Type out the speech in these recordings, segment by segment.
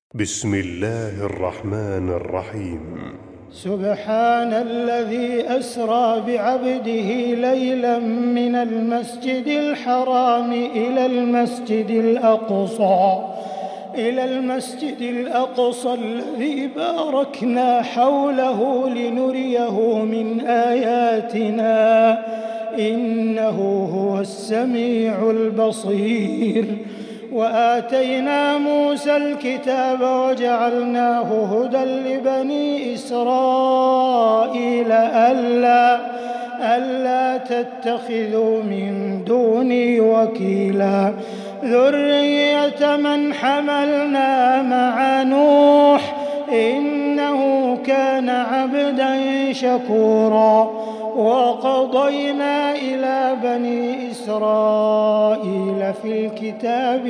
بسم الله الرحمن الرحيم. سبحان الذي أسرى بعبده ليلا من المسجد الحرام إلى المسجد الأقصى الذي باركنا حوله لنريه من آياتنا إنه هو السميع البصير. وآتينا موسى الكتاب وجعلناه هدى لبني إسرائيل ألا تتخذوا من دوني وكيلا ذرية من حملنا مع نوح إنه كان عبدا شكورا. وقضينا إلى بني إسرائيل في الكتاب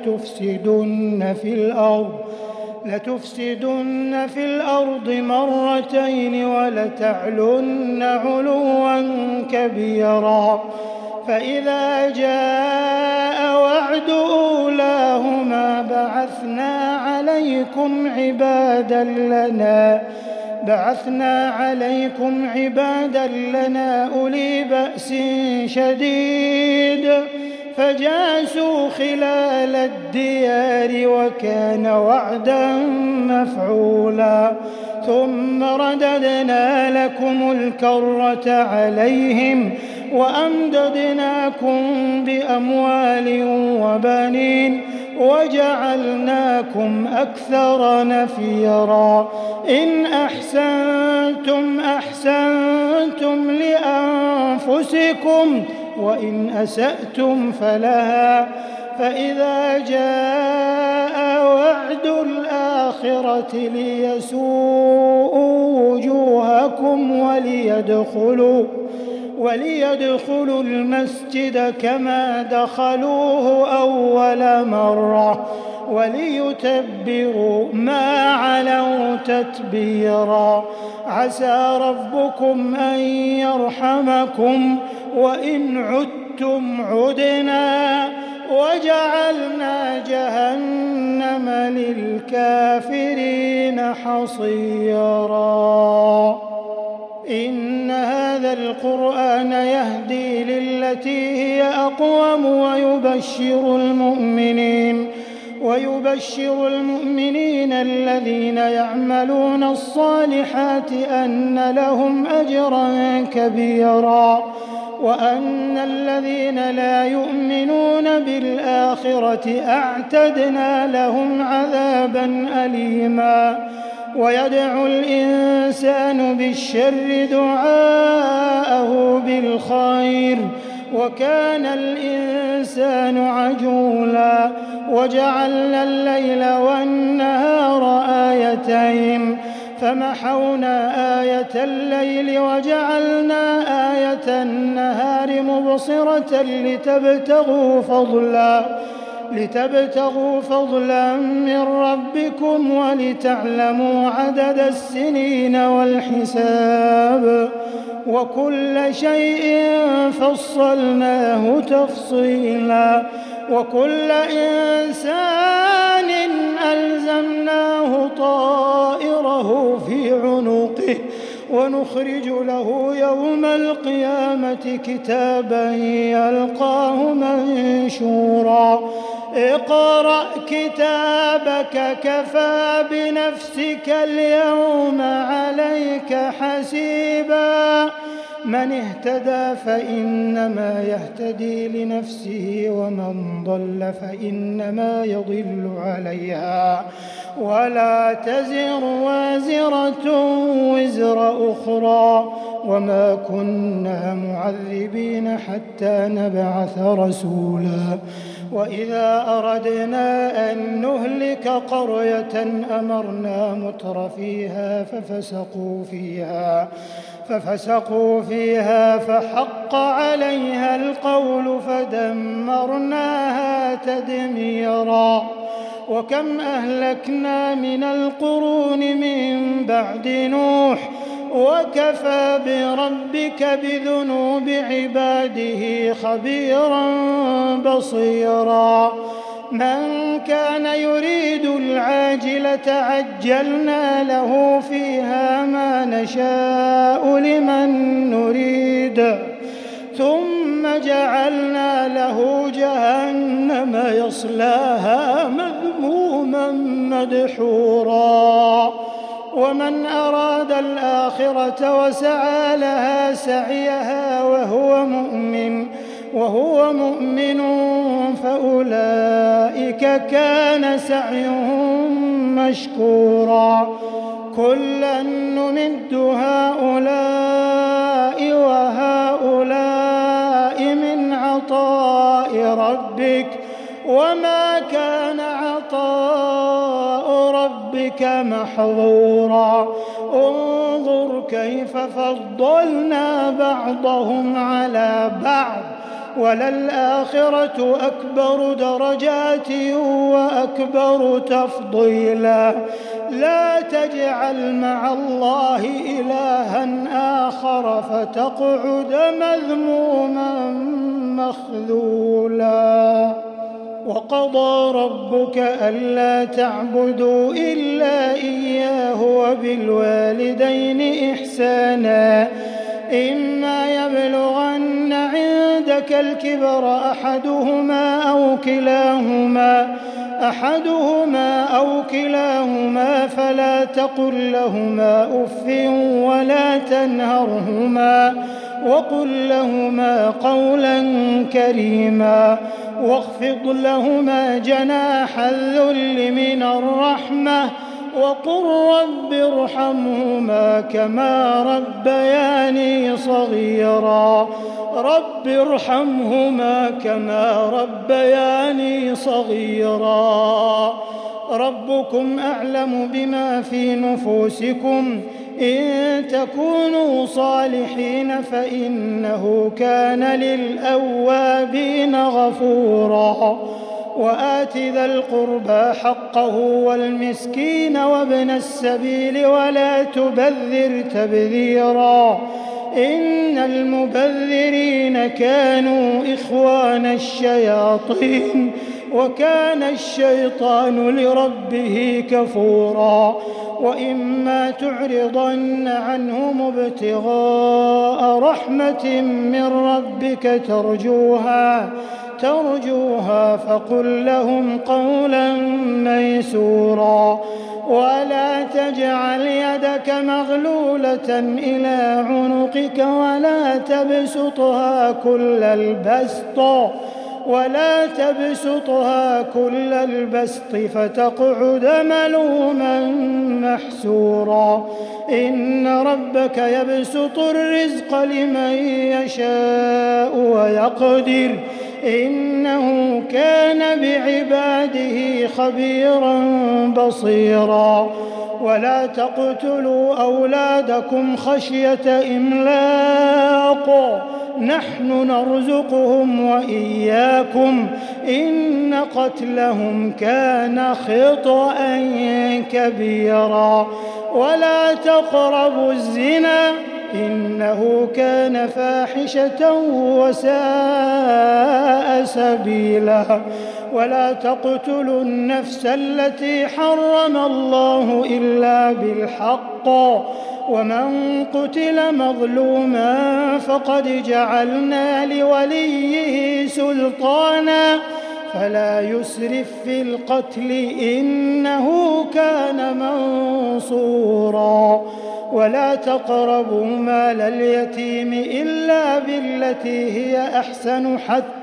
لتفسدن في الأرض مرتين ولتعلن علوا كبيرا. فإذا جاء وعد أولاهما بعثنا عليكم عبادا لنا أولي بأس شديد فجاسوا خلال الديار وكان وعدا مفعولا. ثم رددنا لكم الكرة عليهم وأمددناكم بأموال وبنين وجعلناكم أكثر نفيرا. إن أحسنتم لأنفسكم وإن أسأتم فلها. فإذا جاء وعد الآخرة ليسوءوا وجوهكم وليدخلوا المسجد كما دخلوه أول مرة وليتبروا ما علوا تتبيرا. عسى ربكم أن يرحمكم وإن عدتم عدنا وجعلنا جهنم للكافرين حصيرا. إن هذا القرآن يهدي للتي هي أقوم ويبشر المؤمنين الذين يعملون الصالحات أن لهم أجرا كبيرا وأن الذين لا يؤمنون بالآخرة أعتدنا لهم عذابا أليما. ويدعو الإنسان بالشر دعاءه بالخير وكان الإنسان عجولا. وجعلنا الليل والنهار آيتين فمحونا آية الليل وجعلنا آية النهار مبصرة لتبتغوا فضلا من ربكم ولتعلموا عدد السنين والحساب وكل شيء فصلناه تفصيلا. وكل إنسان ألزمناه طائره في عنقه ونخرج له يوم القيامة كتابا يلقاه منشورا. اقرأ كتابك كفى بنفسك اليوم عليك حسيبا. من اهتدى فإنما يهتدي لنفسه ومن ضل فإنما يضل عليها ولا تزر وازرة وزر أخرى وما كنا معذبين حتى نبعث رسولا. وإذا أردنا أن نهلك قرية أمرنا متر فيها ففسقوا فيها فحق عليها القول فدمرناها تدميرا. وكم أهلكنا من القرون من بعد نوح وكفى بربك بذنوب عباده خبيرا بصيرا. من كان يريد العاجلة عجلنا له فيها ما نشاء لمن نريد ثم جعلنا له جهنم يصلاها مذموما مدحورا ومن أراد الآخرة وسعى لها سعيها وهو مؤمن فأولئك كان سعيهم مشكورا كلا نمد هؤلاء وهؤلاء من عطاء ربك وما كان عطاء ربك محظورا انظر كيف فضلنا بعضهم على بعض وللآخرة أكبر درجات وأكبر تفضيلا لا تجعل مع الله إلها آخر فتقعد مذموما مخذولا وقضى ربك ألا تعبدوا إلا إياه وبالوالدين إحسانا إما يبلغن عندك الكبر أحدهما أو كلاهما فلا تقل لهما أف ولا تنهرهما وقل لهما قولا كريما واخفض لهما جناح الذل من الرحمة وقل رب ارحمهما كما ربياني صغيرا رب ارحمهما كما ربياني صغيرا ربكم أعلم بما في نفوسكم إن تكونوا صالحين فإنه كان للأوابين غفورا وآت ذا القربى حقه والمسكين وابن السبيل ولا تبذر تبذيرا إن المبذرين كانوا إخوان الشياطين وكان الشيطان لربه كفورا وإما تعرضن عنهم ابتغاء رحمة من ربك ترجوها فقل لهم قولا ميسورا ولا تجعل يدك مغلولة إلى عنقك ولا تبسطها كل البسط فتقعد ملوما محسورا إن ربك يبسط الرزق لمن يشاء ويقدر إنه كان بعباده خبيرا بصيرا ولا تقتلوا أولادكم خشية إملاق نحن نرزقهم وإياكم إن قتلهم كان خطأ كبيرا ولا تقربوا الزنا إنه كان فاحشة وساء سبيلا ولا تقتلوا النفس التي حرم الله إلا بالحق ومن قتل مظلوما فقد جعلنا لوليه سلطانا فلا يسرف في القتل إنه كان منصورا ولا تقربوا مال اليتيم إلا بالتي هي أحسن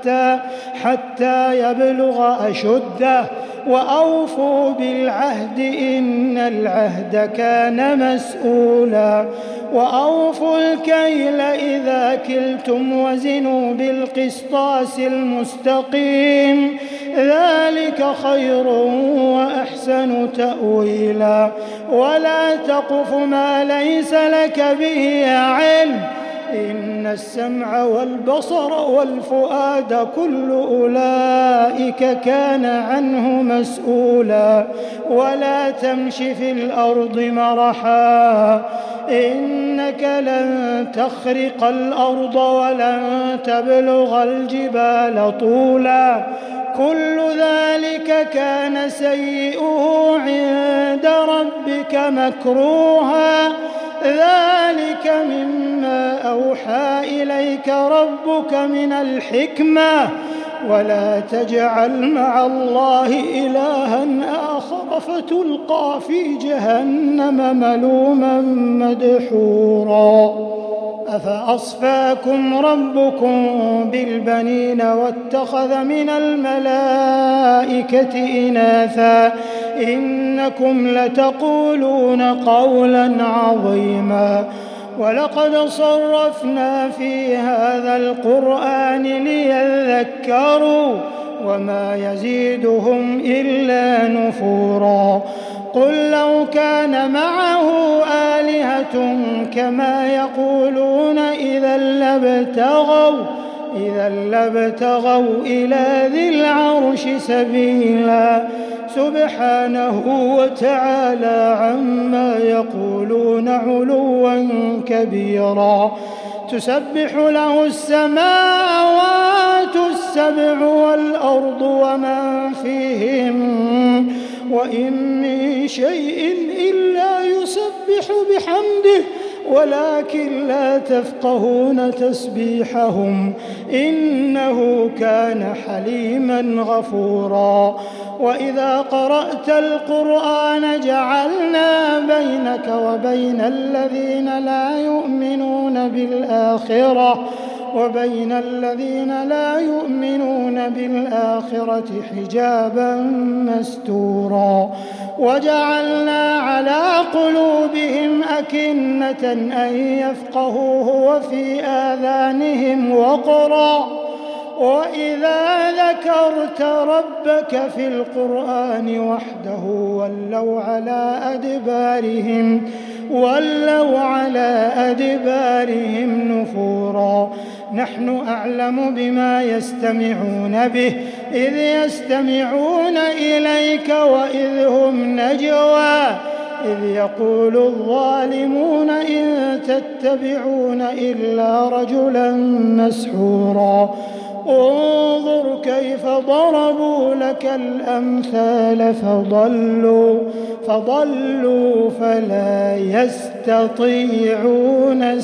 حتى يبلغ أشده وأوفوا بالعهد إن العهد كان مسؤولا وأوفوا الكيل إذا كلتم وزنوا بالقسطاس المستقيم ذلك خير وأحسن تأويلا ولا تقف ما ليس لك به علم إن السمع والبصر والفؤاد كل أولئك كان عنه مسؤولا ولا تمش في الأرض مرحا إنك لن تخرق الأرض ولن تبلغ الجبال طولا كل ذلك كان سيئه عند ربك مكروها ذلك مما أوحى إليك ربك من الحكمة ولا تجعل مع الله إلها آخر فتلقى في جهنم ملوما مدحورا أفأصفاكم ربكم بالبنين واتخذ من الملائكة إناثا إنكم لتقولون قولا عظيما ولقد صرفنا في هذا القرآن ليذكروا وما يزيدهم إلا نفورا قل لو كان معه آلهة كما يقولون إذا لابتغوا إلى ذي العرش سبيلا سبحانه وتعالى عما يقولون علوا كبيرا تسبح له السماوات السبع والأرض ومن فيهن وإن من شيء إلا يسبح بحمده ولكن لا تفقهون تسبيحهم إنه كان حليما غفورا وإذا قرأت القرآن جعلنا بينك وبين الذين لا يؤمنون بالآخرة حجابا مستورا وجعلنا على قلوبهم أكنة أن يفقهوه وفي آذانهم وقرا وإذا ذكرت ربك في القرآن وحده ولوا على أدبارهم نفورا نحن أعلم بما يستمعون به إذ يستمعون إليك وإذ هم نجوى إذ يقول الظالمون إن تتبعون إلا رجلا مسحورا انظر كيف ضربوا لك الأمثال فضلوا فلا يستطيعون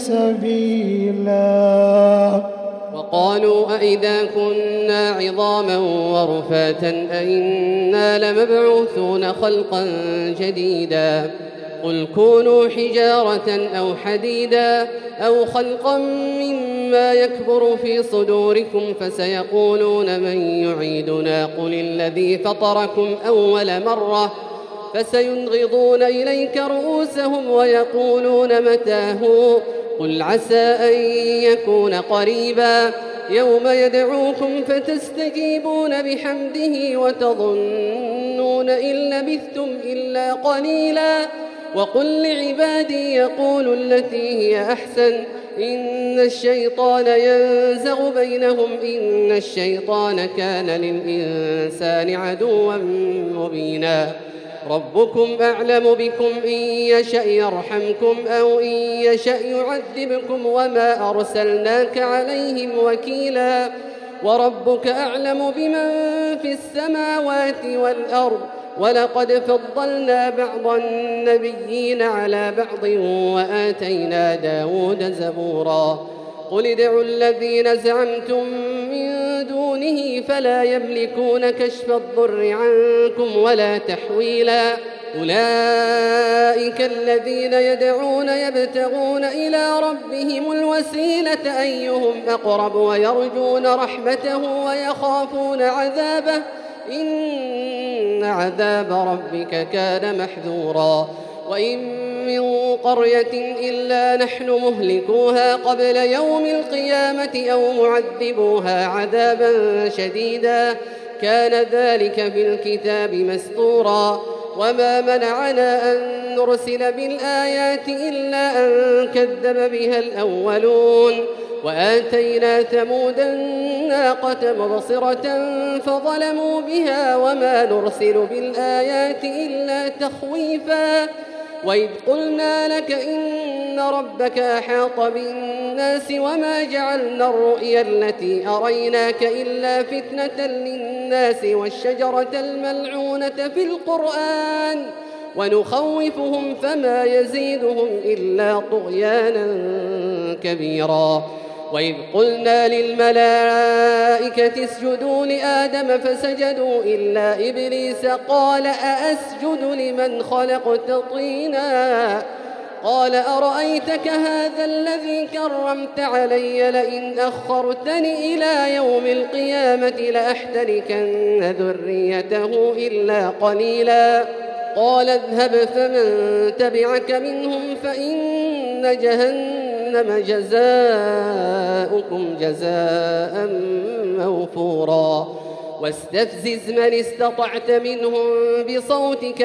سبيلا وقالوا أئذا كنا عظاما ورفاتا أئنا لمبعوثون خلقا جديدا قل كونوا حجارة أو حديدا أو خلقا مما يكبر في صدوركم فسيقولون من يعيدنا قل الذي فطركم أول مرة فسينغضون إليك رؤوسهم ويقولون متى هو قل عسى أن يكون قريبا يوم يدعوكم فتستجيبون بحمده وتظنون إن لبثتم إلا قليلا وقل لعبادي يقولوا التي هي أحسن إن الشيطان ينزغ بينهم إن الشيطان كان للإنسان عدوا مبينا ربكم أعلم بكم إن يشأ يرحمكم أو إن يشأ يعذبكم وما أرسلناك عليهم وكيلا وربك أعلم بمن في السماوات والأرض ولقد فضلنا بعض النبيين على بعض وآتينا داود زبورا قل ادعوا الذين زعمتم من دونه فلا يملكون كشف الضر عنكم ولا تحويلا أولئك الذين يدعون يبتغون إلى ربهم الوسيلة أيهم أقرب ويرجون رحمته ويخافون عذابه إن عذاب ربك كان محذورا وإن من قرية إلا نحن مهلكوها قبل يوم القيامة أو معذبوها عذابا شديدا كان ذلك في الكتاب مسطورا وما منعنا أن نرسل بالآيات إلا أن كذب بها الأولون وآتينا ثمود الناقة مبصرة فظلموا بها وما نرسل بالآيات إلا تخويفا وإذ قلنا لك إن ربك أحاط بالناس الناس وما جعلنا الرؤيا التي أريناك إلا فتنة للناس والشجرة الملعونة في القرآن ونخوفهم فما يزيدهم إلا طغيانا كبيرا. وإذ قلنا للملائكة اسجدوا لآدم فسجدوا إلا إبليس قال أأسجد لمن خلقت طينا قال أرأيتك هذا الذي كرمت علي لئن أخرتني إلى يوم القيامة لأحتركن ذريته إلا قليلا. قال اذهب فمن تبعك منهم فإن جهنم جزاؤكم جزاء موفورا. واستفزز من استطعت منهم بصوتك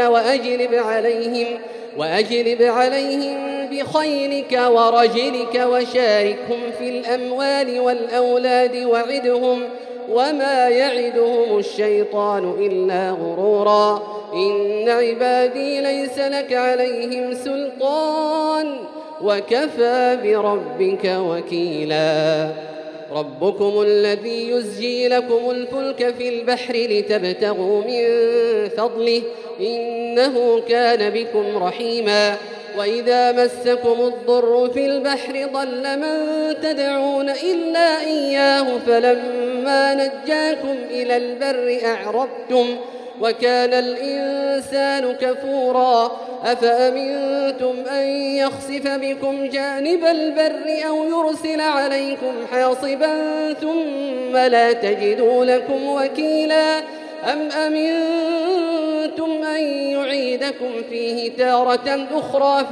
وأجلب عليهم بخيلك ورجلك وشاركهم في الأموال والأولاد وعدهم وما يعدهم الشيطان إلا غرورا. إن عبادي ليس لك عليهم سلطان وكفى بربك وكيلا. ربكم الذي يزجي لكم الفلك في البحر لتبتغوا من فضله إنه كان بكم رحيما. وإذا مسكم الضر في البحر ضل من تدعون إلا إياه فلما نجاكم إلى البر أعرضتم وكان الإنسان كفورا. أفأمنتم أن يخسف بكم جانب البر أو يرسل عليكم حاصبا ثم لا تجدوا لكم وكيلا. أم أمنتم أن يعيدكم فيه تارة أخرى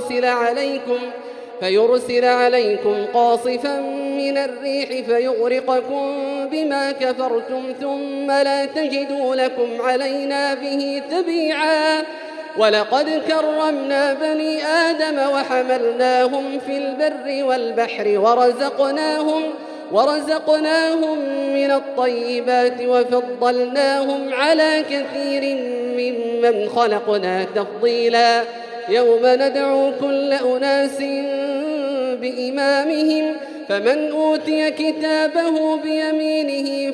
فيرسل عليكم قاصفا من الريح فيغرقكم بما كفرتم ثم لا تجدوا لكم علينا به تبيعا. ولقد كرمنا بني آدم وحملناهم في البر والبحر ورزقناهم من الطيبات وفضلناهم على كثير ممن خلقنا تفضيلا. يوم ندعو كل أناس بإمامهم فمن أوتي كتابه بيمينه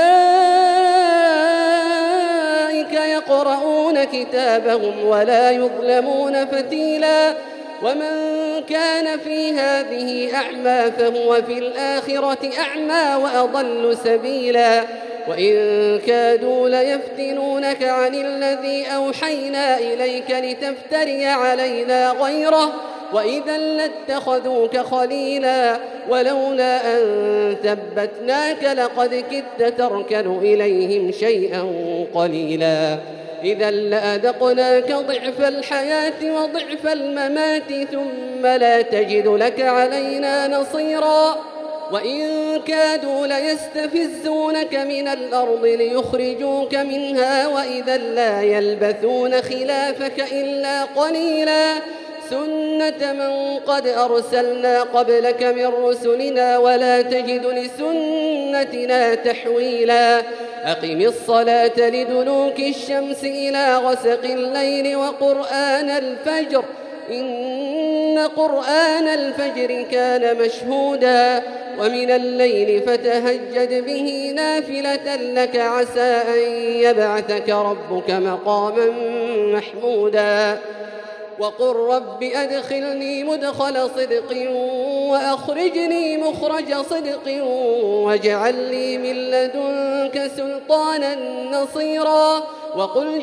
فأولئك يقرؤون كتابهم ولا يظلمون فتيلا. ومن كان في هذه أعمى فهو في الآخرة أعمى وأضل سبيلا. وإن كادوا ليفتنونك عن الذي أوحينا إليك لتفتري علينا غيره وإذا لاتخذوك خليلا. ولولا أن ثبتناك لقد كدت تركن إليهم شيئا قليلا. إذا لأذقناك ضعف الحياة وضعف الممات ثم لا تجد لك علينا نصيرا. وإن كادوا ليستفزونك من الأرض ليخرجوك منها وإذا لا يلبثون خلافك إلا قليلا. سنة من قد أرسلنا قبلك من رسلنا ولا تجد لسنتنا تحويلا. أقم الصلاة لدلوك الشمس إلى غسق الليل وقرآن الفجر إن قرآن الفجر كان مشهودا. ومن الليل فتهجد به نافلة لك عسى أن يبعثك ربك مقاما محمودا. وقل رب أدخلني مدخل صدق وأخرجني مخرج صدق واجعل لي من لدنك سلطانا نصيرا. وقل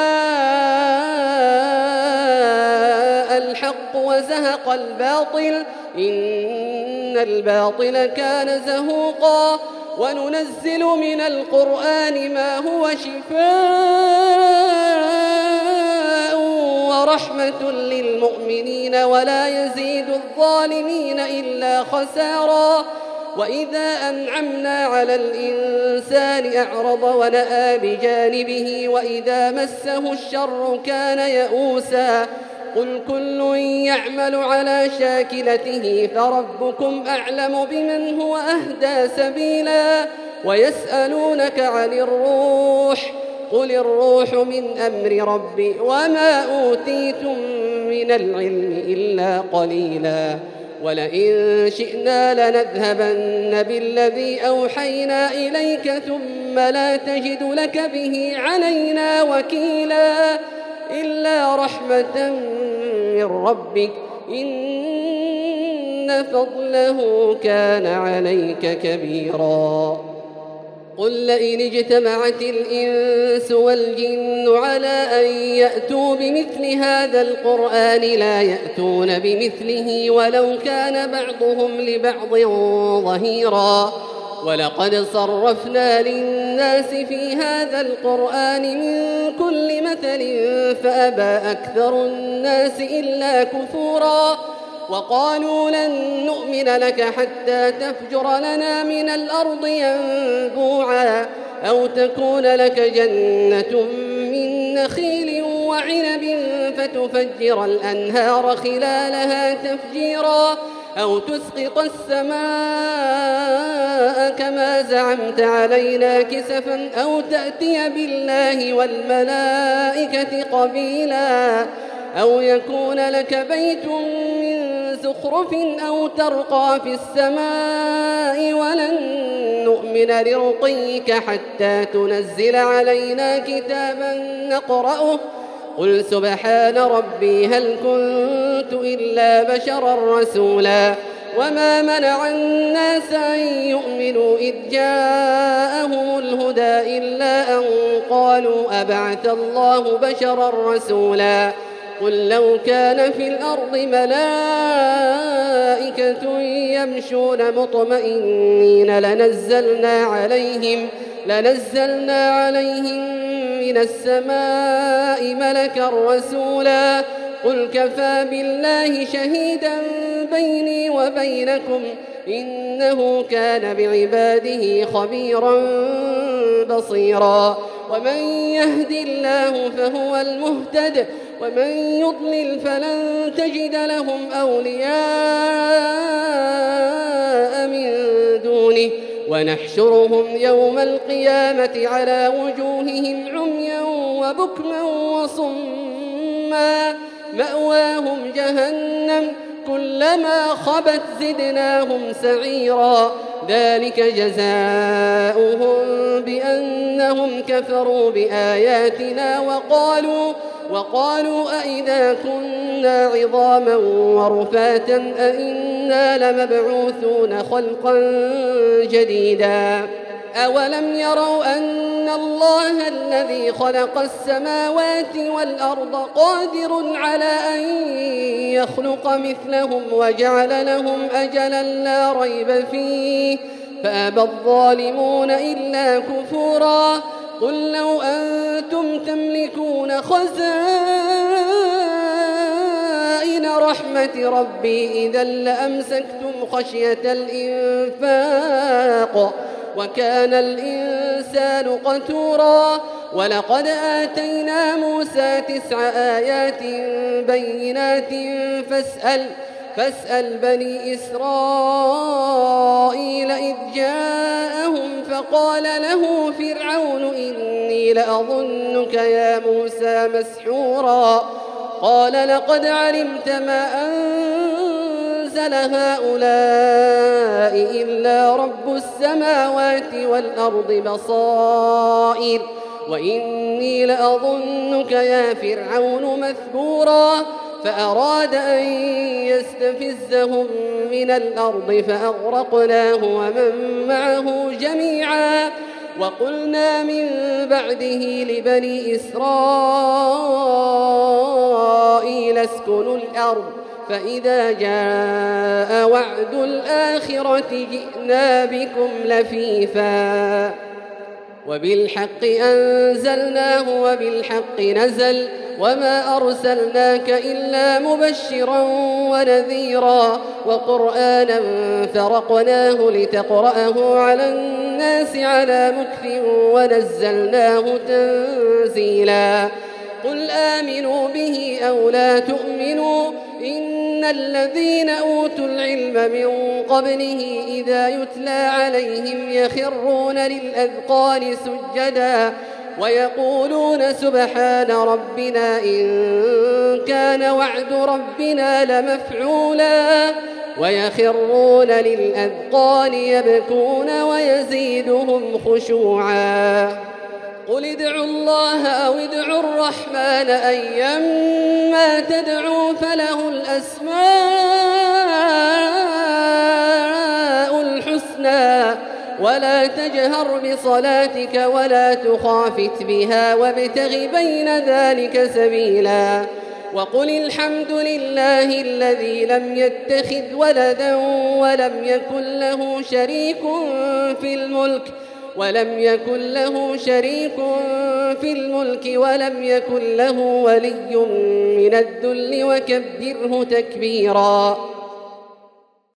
جاء الحق وزهق الباطل إن الباطل كان زهوقا. وننزل من القرآن ما هو شفاء ورحمة للمؤمنين ولا يزيد الظالمين إلا خسارا. وإذا أنعمنا على الإنسان أعرض ونأى بجانبه وإذا مسه الشر كان يئوسا. قل كل يعمل على شاكلته فربكم أعلم بمن هو أهدى سبيلا. ويسألونك عن الروح قل الروح من أمر ربي وما أوتيتم من العلم إلا قليلا. ولئن شئنا لنذهبن بالذي أوحينا إليك ثم لا تجد لك به علينا وكيلا إلا رحمة من ربك إن فضله كان عليك كبيرا. قل لئن اجتمعت الإنس والجن على أن يأتوا بمثل هذا القرآن لا يأتون بمثله ولو كان بعضهم لبعض ظهيرا. ولقد صرفنا للناس في هذا القرآن من كل مثل فأبى أكثر الناس إلا كفورا. وقالوا لن نؤمن لك حتى تفجر لنا من الأرض ينبوعا أو تكون لك جنة من نخيل وعنب فتفجر الأنهار خلالها تفجيرا أو تسقط السماء كما زعمت علينا كسفا أو تأتي بالله والملائكة قبيلا أو يكون لك بيت من زخرف أو ترقى في السماء ولن نؤمن لرقيك حتى تنزل علينا كتابا نقرأه قل سبحان ربي هل كنت إلا بشرا رسولا. وما منع الناس أن يؤمنوا إذ جاءهم الهدى إلا أن قالوا أبعث الله بشرا رسولا. قل لو كان في الأرض ملائكة يمشون مطمئنين لنزلنا عليهم من السماء ملكا رسولا. قل كفى بالله شهيدا بيني وبينكم إنه كان بعباده خبيرا بصيرا. ومن يهد الله فهو المهتد ومن يضلل فلن تجد لهم أولياء من دونه ونحشرهم يوم القيامة على وجوههم عميا وبكما وصما مأواهم جهنم كلما خبت زدناهم سعيرا. ذلك جزاؤهم بأنهم كفروا بآياتنا وقالوا أئذا كنا عظاما ورفاتا أئنا لمبعوثون خلقا جديدا. أولم يروا أن الله الذي خلق السماوات والأرض قادر على أن يخلق مثلهم وجعل لهم أجلا لا ريب فيه فأبى الظالمون إلا كفورا. قل لو أنتم تملكون خزائن رحمة ربي إذا لأمسكتم خشية الإنفاق وكان الإنسان قتورا. ولقد آتينا موسى 9 آيات بينات فاسأل بني إسرائيل إذ جاءهم فقال له فرعون إني لأظنك يا موسى مسحورا. قال لقد علمت ما أنزل هؤلاء إلا رب السماوات والأرض بصائر وإني لأظنك يا فرعون مثبورا. فأراد أن يستفزهم من الأرض فأغرقناه ومن معه جميعا. وقلنا من بعده لبني إسرائيل اسكنوا الأرض فإذا جاء وعد الآخرة جئنا بكم لفيفا وبالحق أنزلناه وبالحق نزل وما أرسلناك إلا مبشرا ونذيرا وقرآنا فرقناه لتقرأه على الناس على مكث ونزلناه تنزيلا. قل آمنوا به أو لا تؤمنوا إن الذين أوتوا العلم من قبله إذا يتلى عليهم يخرون للأذقان سجدا ويقولون سبحان ربنا إن كان وعد ربنا لمفعولا. ويخرون للأذقان يبكون ويزيدهم خشوعا. قل ادعوا الله أو ادعوا الرحمن أيما تدعوا فله الأسماء الحسنى ولا تجهر بصلاتك ولا تخافت بها وابتغ بين ذلك سبيلا. وقل الحمد لله الذي لم يتخذ ولدا ولم يكن له شريك في الملك ولم يكن له ولي من الذل وكبره تكبيرا.